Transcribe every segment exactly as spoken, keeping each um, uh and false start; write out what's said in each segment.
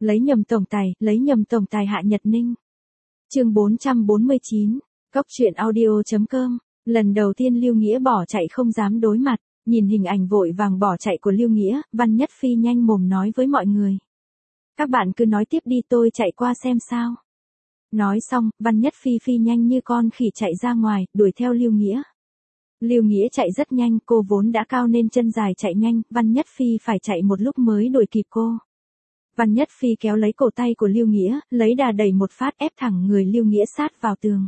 Lấy nhầm tổng tài, lấy nhầm tổng tài Hạ Nhật Ninh. Chương bốn trăm bốn mươi chín, Cóc truyện audio chấm com. Lần đầu tiên Lưu Nghĩa bỏ chạy không dám đối mặt, nhìn hình ảnh vội vàng bỏ chạy của Lưu Nghĩa, Văn Nhất Phi nhanh mồm nói với mọi người. Các bạn cứ nói tiếp đi, tôi chạy qua xem sao. Nói xong, Văn Nhất Phi phi nhanh như con khỉ chạy ra ngoài, đuổi theo Lưu Nghĩa. Lưu Nghĩa chạy rất nhanh, cô vốn đã cao nên chân dài chạy nhanh, Văn Nhất Phi phải chạy một lúc mới đuổi kịp cô. Văn Nhất Phi kéo lấy cổ tay của Lưu Nghĩa, lấy đà đẩy một phát ép thẳng người Lưu Nghĩa sát vào tường.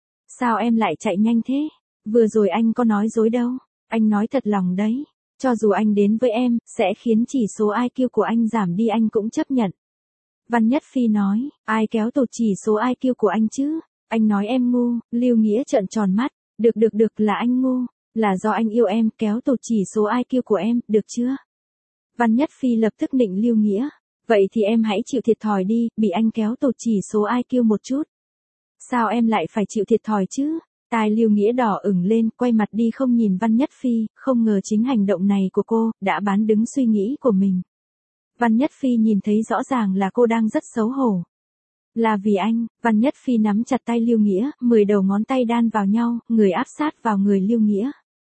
Sao em lại chạy nhanh thế? Vừa rồi anh có nói dối đâu, anh nói thật lòng đấy. Cho dù anh đến với em, sẽ khiến chỉ số i kiu của anh giảm đi anh cũng chấp nhận. Văn Nhất Phi nói, ai kéo tụt chỉ số i kiu của anh chứ? Anh nói em ngu. Lưu Nghĩa trợn tròn mắt, được được được là anh ngu, là do anh yêu em kéo tụt chỉ số i kiu của em, được chưa? Văn Nhất Phi lập tức nịnh Lưu Nghĩa, vậy thì em hãy chịu thiệt thòi đi, bị anh kéo tụt chỉ số i kiu một chút. Sao em lại phải chịu thiệt thòi chứ? Tai Lưu Nghĩa đỏ ửng lên, quay mặt đi không nhìn Văn Nhất Phi, không ngờ chính hành động này của cô, đã bán đứng suy nghĩ của mình. Văn Nhất Phi nhìn thấy rõ ràng là cô đang rất xấu hổ. Là vì anh, Văn Nhất Phi nắm chặt tay Lưu Nghĩa, mười đầu ngón tay đan vào nhau, người áp sát vào người Lưu Nghĩa.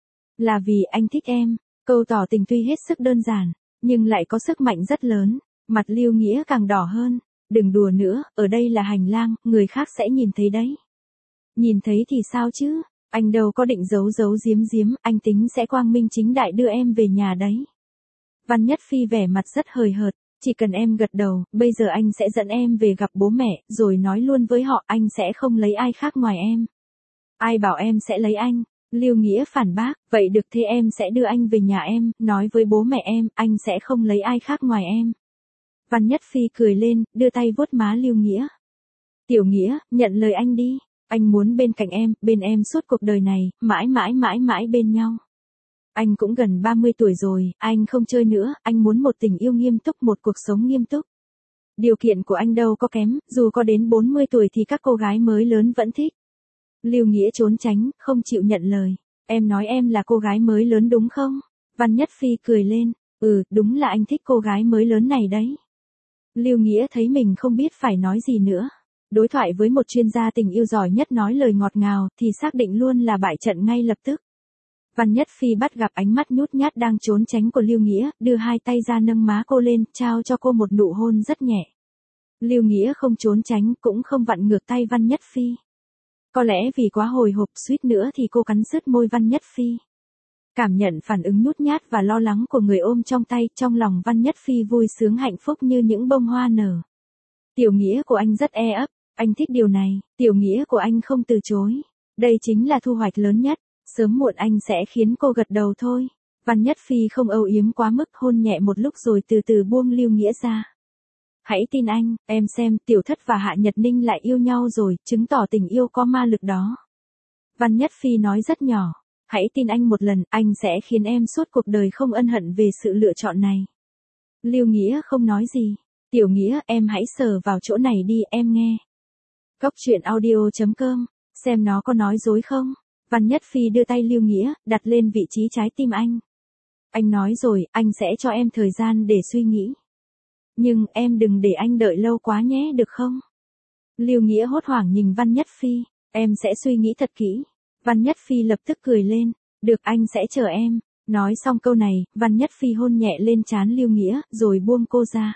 Là vì anh thích em, câu tỏ tình tuy hết sức đơn giản, nhưng lại có sức mạnh rất lớn, mặt Lưu Nghĩa càng đỏ hơn. Đừng đùa nữa, ở đây là hành lang, người khác sẽ nhìn thấy đấy. Nhìn thấy thì sao chứ, anh đâu có định giấu giấu giếm giếm, anh tính sẽ quang minh chính đại đưa em về nhà đấy. Văn Nhất Phi vẻ mặt rất hời hợt, chỉ cần em gật đầu, bây giờ anh sẽ dẫn em về gặp bố mẹ, rồi nói luôn với họ anh sẽ không lấy ai khác ngoài em. Ai bảo em sẽ lấy anh? Lưu Nghĩa phản bác, vậy được thế em sẽ đưa anh về nhà em, nói với bố mẹ em, anh sẽ không lấy ai khác ngoài em. Văn Nhất Phi cười lên, đưa tay vuốt má Lưu Nghĩa. Tiểu Nghĩa, nhận lời anh đi, anh muốn bên cạnh em, bên em suốt cuộc đời này, mãi mãi mãi mãi bên nhau. Anh cũng gần ba mươi tuổi rồi, anh không chơi nữa, anh muốn một tình yêu nghiêm túc, một cuộc sống nghiêm túc. Điều kiện của anh đâu có kém, dù có đến bốn mươi tuổi thì các cô gái mới lớn vẫn thích. Lưu Nghĩa trốn tránh, không chịu nhận lời. Em nói em là cô gái mới lớn đúng không? Văn Nhất Phi cười lên, ừ, đúng là anh thích cô gái mới lớn này đấy. Lưu Nghĩa thấy mình không biết phải nói gì nữa. Đối thoại với một chuyên gia tình yêu giỏi nhất nói lời ngọt ngào thì xác định luôn là bại trận ngay lập tức. Văn Nhất Phi bắt gặp ánh mắt nhút nhát đang trốn tránh của Lưu Nghĩa, đưa hai tay ra nâng má cô lên, trao cho cô một nụ hôn rất nhẹ. Lưu Nghĩa không trốn tránh, cũng không vặn ngược tay Văn Nhất Phi. Có lẽ vì quá hồi hộp suýt nữa thì cô cắn rứt môi Văn Nhất Phi. Cảm nhận phản ứng nhút nhát và lo lắng của người ôm trong tay, trong lòng Văn Nhất Phi vui sướng hạnh phúc như những bông hoa nở. Tiểu Nghĩa của anh rất e ấp, anh thích điều này, tiểu Nghĩa của anh không từ chối. Đây chính là thu hoạch lớn nhất, sớm muộn anh sẽ khiến cô gật đầu thôi. Văn Nhất Phi không âu yếm quá mức, hôn nhẹ một lúc rồi từ từ buông Lưu Nghĩa ra. Hãy tin anh, em xem, Tiểu Thất và Hạ Nhật Ninh lại yêu nhau rồi, chứng tỏ tình yêu có ma lực đó. Văn Nhất Phi nói rất nhỏ. Hãy tin anh một lần, anh sẽ khiến em suốt cuộc đời không ân hận về sự lựa chọn này. Lưu Nghĩa không nói gì. Tiểu Nghĩa, em hãy sờ vào chỗ này đi, em nghe. Cóc truyện audio chấm com, xem nó có nói dối không? Văn Nhất Phi đưa tay Lưu Nghĩa, đặt lên vị trí trái tim anh. Anh nói rồi, anh sẽ cho em thời gian để suy nghĩ. Nhưng, em đừng để anh đợi lâu quá nhé, được không? Lưu Nghĩa hốt hoảng nhìn Văn Nhất Phi, em sẽ suy nghĩ thật kỹ. Văn Nhất Phi lập tức cười lên, được anh sẽ chờ em. Nói xong câu này, Văn Nhất Phi hôn nhẹ lên trán Lưu Nghĩa, rồi buông cô ra.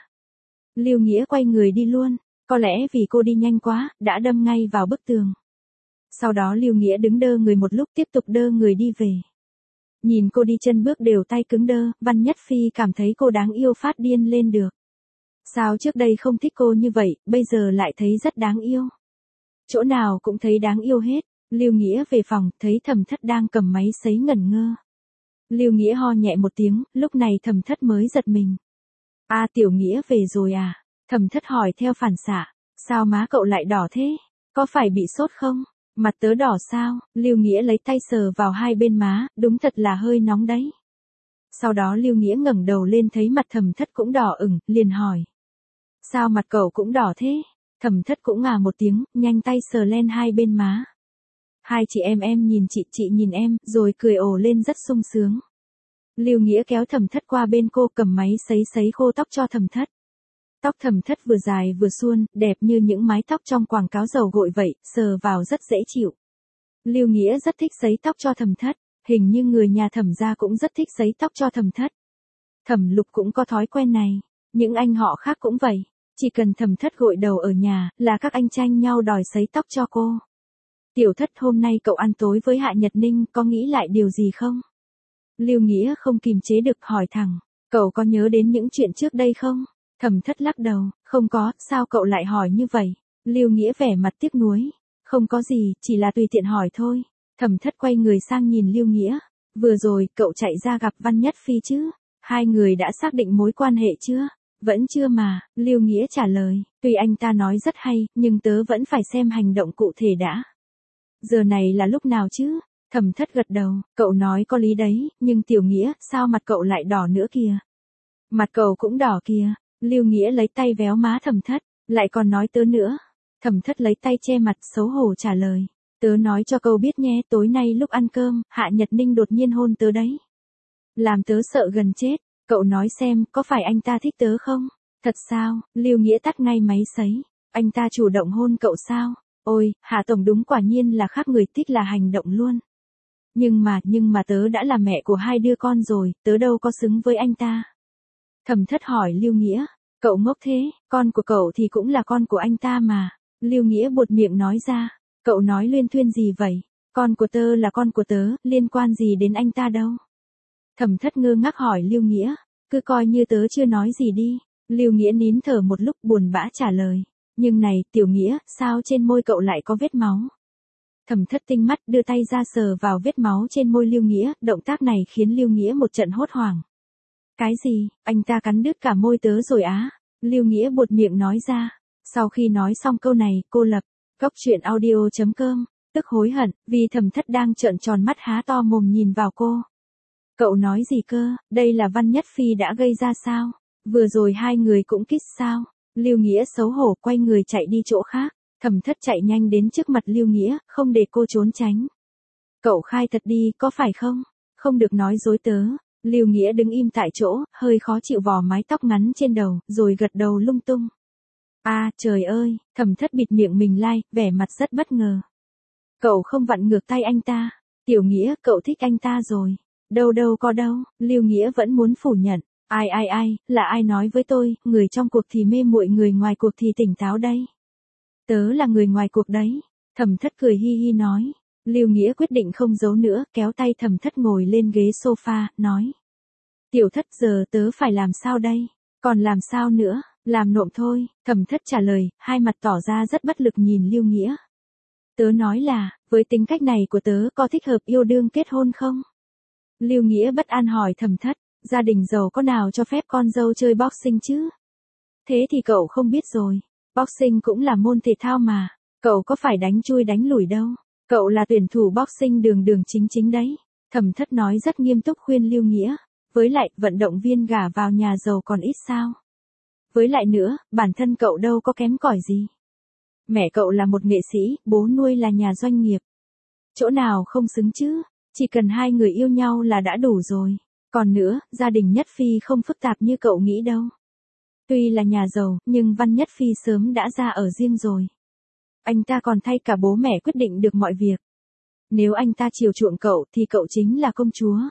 Lưu Nghĩa quay người đi luôn, có lẽ vì cô đi nhanh quá, đã đâm ngay vào bức tường. Sau đó Lưu Nghĩa đứng đơ người một lúc tiếp tục đơ người đi về. Nhìn cô đi chân bước đều tay cứng đơ, Văn Nhất Phi cảm thấy cô đáng yêu phát điên lên được. Sao trước đây không thích cô như vậy, bây giờ lại thấy rất đáng yêu. Chỗ nào cũng thấy đáng yêu hết. Lưu Nghĩa về phòng, thấy Thẩm Thất đang cầm máy sấy ngẩn ngơ. Lưu Nghĩa ho nhẹ một tiếng, lúc này Thẩm Thất mới giật mình. À, Tiểu Nghĩa về rồi à? Thẩm Thất hỏi theo phản xạ. Sao má cậu lại đỏ thế? Có phải bị sốt không? Mặt tớ đỏ sao? Lưu Nghĩa lấy tay sờ vào hai bên má, đúng thật là hơi nóng đấy. Sau đó Lưu Nghĩa ngẩng đầu lên thấy mặt Thẩm Thất cũng đỏ ửng, liền hỏi. Sao mặt cậu cũng đỏ thế? Thẩm Thất cũng ngà một tiếng, nhanh tay sờ lên hai bên má. Hai chị em em nhìn chị, chị nhìn em, rồi cười ồ lên rất sung sướng. Lưu Nghĩa kéo Thẩm Thất qua bên cô, cầm máy sấy sấy khô tóc cho Thẩm Thất. Tóc Thẩm Thất vừa dài vừa suôn, đẹp như những mái tóc trong quảng cáo dầu gội vậy, sờ vào rất dễ chịu. Lưu Nghĩa rất thích sấy tóc cho Thẩm Thất, hình như người nhà Thẩm gia cũng rất thích sấy tóc cho Thẩm Thất. Thẩm Lục cũng có thói quen này, những anh họ khác cũng vậy, chỉ cần Thẩm Thất gội đầu ở nhà, là các anh tranh nhau đòi sấy tóc cho cô. Tiểu Thất, hôm nay cậu ăn tối với Hạ Nhật Ninh, có nghĩ lại điều gì không? Lưu Nghĩa không kìm chế được hỏi thẳng, cậu có nhớ đến những chuyện trước đây không? Thẩm Thất lắc đầu, không có, sao cậu lại hỏi như vậy? Lưu Nghĩa vẻ mặt tiếc nuối, không có gì, chỉ là tùy tiện hỏi thôi. Thẩm Thất quay người sang nhìn Lưu Nghĩa, vừa rồi cậu chạy ra gặp Văn Nhất Phi chứ? Hai người đã xác định mối quan hệ chưa? Vẫn chưa mà, Lưu Nghĩa trả lời, tuy anh ta nói rất hay, nhưng tớ vẫn phải xem hành động cụ thể đã. Giờ này là lúc nào chứ? Thẩm Thất gật đầu, cậu nói có lý đấy, nhưng Tiểu Nghĩa, sao mặt cậu lại đỏ nữa kìa? Mặt cậu cũng đỏ kìa. Lưu Nghĩa lấy tay véo má Thẩm Thất, lại còn nói tớ nữa. Thẩm Thất lấy tay che mặt xấu hổ trả lời, tớ nói cho cậu biết nhé, tối nay lúc ăn cơm, Hạ Nhật Ninh đột nhiên hôn tớ đấy. Làm tớ sợ gần chết, cậu nói xem, có phải anh ta thích tớ không? Thật sao? Lưu Nghĩa tắt ngay máy sấy, anh ta chủ động hôn cậu sao? Ôi, Hạ Tổng đúng quả nhiên là khác người, thích là hành động luôn. Nhưng mà, nhưng mà tớ đã là mẹ của hai đứa con rồi, tớ đâu có xứng với anh ta. Thẩm Thất hỏi Lưu Nghĩa, cậu ngốc thế, con của cậu thì cũng là con của anh ta mà. Lưu Nghĩa buột miệng nói ra, cậu nói luyên thuyên gì vậy? Con của tớ là con của tớ, liên quan gì đến anh ta đâu? Thẩm Thất ngơ ngác hỏi Lưu Nghĩa, cứ coi như tớ chưa nói gì đi. Lưu Nghĩa nín thở một lúc buồn bã trả lời, nhưng này, Tiểu Nghĩa, sao trên môi cậu lại có vết máu? Thẩm Thất tinh mắt đưa tay ra sờ vào vết máu trên môi Lưu Nghĩa, động tác này khiến Lưu Nghĩa một trận hốt hoảng. Cái gì, anh ta cắn đứt cả môi tớ rồi á? Lưu Nghĩa buột miệng nói ra. Sau khi nói xong câu này, cô lập, góc truyện audio chấm com, tức hối hận, vì Thẩm Thất đang trợn tròn mắt há to mồm nhìn vào cô. Cậu nói gì cơ, đây là Văn Nhất Phi đã gây ra sao? Vừa rồi hai người cũng kiss sao? Lưu Nghĩa xấu hổ quay người chạy đi chỗ khác. Thẩm Thất chạy nhanh đến trước mặt Lưu Nghĩa, không để cô trốn tránh. Cậu khai thật đi, có phải không? Không được nói dối tớ. Lưu Nghĩa đứng im tại chỗ, hơi khó chịu vò mái tóc ngắn trên đầu, rồi gật đầu lung tung. À, trời ơi, Thẩm Thất bịt miệng mình lai, vẻ mặt rất bất ngờ. Cậu không vặn ngược tay anh ta. Tiểu Nghĩa, cậu thích anh ta rồi. Đâu đâu có đâu, Lưu Nghĩa vẫn muốn phủ nhận. Ai ai ai, là ai nói với tôi, người trong cuộc thì mê muội, người ngoài cuộc thì tỉnh táo đây. Tớ là người ngoài cuộc đấy. Thẩm Thất cười hi hi nói. Lưu Nghĩa quyết định không giấu nữa, kéo tay Thẩm Thất ngồi lên ghế sofa, nói. Tiểu Thất, giờ tớ phải làm sao đây? Còn làm sao nữa? Làm nộm thôi. Thẩm Thất trả lời, hai mặt tỏ ra rất bất lực nhìn Lưu Nghĩa. Tớ nói là, với tính cách này của tớ có thích hợp yêu đương kết hôn không? Lưu Nghĩa bất an hỏi Thẩm Thất, gia đình giàu có nào cho phép con dâu chơi boxing chứ? Thế thì cậu không biết rồi. Boxing cũng là môn thể thao mà. Cậu có phải đánh chui đánh lùi đâu. Cậu là tuyển thủ boxing đường đường chính chính đấy. Thẩm Thất nói rất nghiêm túc khuyên Lưu Nghĩa. Với lại, vận động viên gả vào nhà giàu còn ít sao. Với lại nữa, bản thân cậu đâu có kém cỏi gì. Mẹ cậu là một nghệ sĩ, bố nuôi là nhà doanh nghiệp. Chỗ nào không xứng chứ, chỉ cần hai người yêu nhau là đã đủ rồi. Còn nữa, gia đình Nhất Phi không phức tạp như cậu nghĩ đâu. Tuy là nhà giàu, nhưng Văn Nhất Phi sớm đã ra ở riêng rồi. Anh ta còn thay cả bố mẹ quyết định được mọi việc. Nếu anh ta chiều chuộng cậu thì cậu chính là công chúa.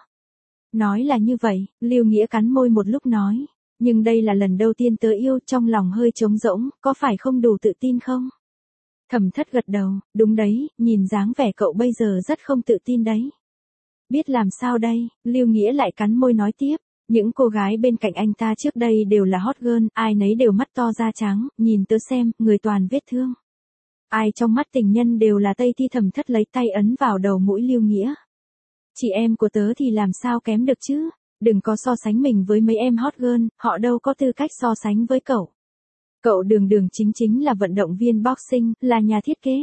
Nói là như vậy, Lưu Nghĩa cắn môi một lúc nói. Nhưng đây là lần đầu tiên tớ yêu, trong lòng hơi trống rỗng, có phải không đủ tự tin không? Thẩm Thất gật đầu, đúng đấy, nhìn dáng vẻ cậu bây giờ rất không tự tin đấy. Biết làm sao đây, Lưu Nghĩa lại cắn môi nói tiếp. Những cô gái bên cạnh anh ta trước đây đều là hot girl, ai nấy đều mắt to da trắng, nhìn tớ xem, người toàn vết thương. Ai trong mắt tình nhân đều là Tây Thi. Thẩm Thất lấy tay ấn vào đầu mũi Lưu Nghĩa. Chị em của tớ thì làm sao kém được chứ? Đừng có so sánh mình với mấy em hot girl, họ đâu có tư cách so sánh với cậu. Cậu đường đường chính chính là vận động viên boxing, là nhà thiết kế.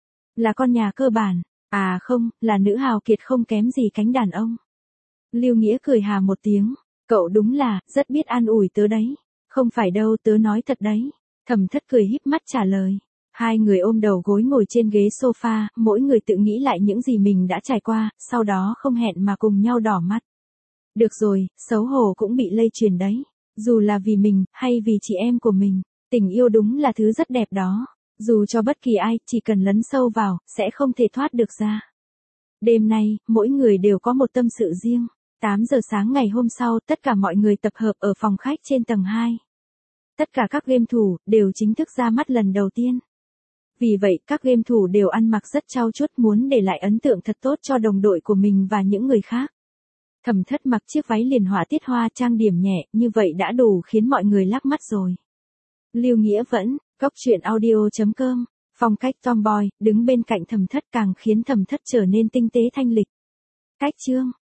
Là con nhà cơ bản. À không, là nữ hào kiệt không kém gì cánh đàn ông. Lưu Nghĩa cười hà một tiếng. Cậu đúng là, rất biết an ủi tớ đấy. Không phải đâu, tớ nói thật đấy. Thẩm Thất cười híp mắt trả lời. Hai người ôm đầu gối ngồi trên ghế sofa, mỗi người tự nghĩ lại những gì mình đã trải qua, sau đó không hẹn mà cùng nhau đỏ mắt. Được rồi, xấu hổ cũng bị lây truyền đấy. Dù là vì mình, hay vì chị em của mình, tình yêu đúng là thứ rất đẹp đó. Dù cho bất kỳ ai, chỉ cần lấn sâu vào, sẽ không thể thoát được ra. Đêm nay, mỗi người đều có một tâm sự riêng. tám giờ sáng ngày hôm sau, tất cả mọi người tập hợp ở phòng khách trên tầng hai. Tất cả các game thủ, đều chính thức ra mắt lần đầu tiên. Vì vậy, các game thủ đều ăn mặc rất trau chuốt muốn để lại ấn tượng thật tốt cho đồng đội của mình và những người khác. Thẩm Thất mặc chiếc váy liền họa tiết hoa trang điểm nhẹ, như vậy đã đủ khiến mọi người lắc mắt rồi. Lưu Nghĩa Vẫn, Cốc truyện audio chấm com, phong cách tomboy, đứng bên cạnh Thẩm Thất càng khiến Thẩm Thất trở nên tinh tế thanh lịch. Cách chương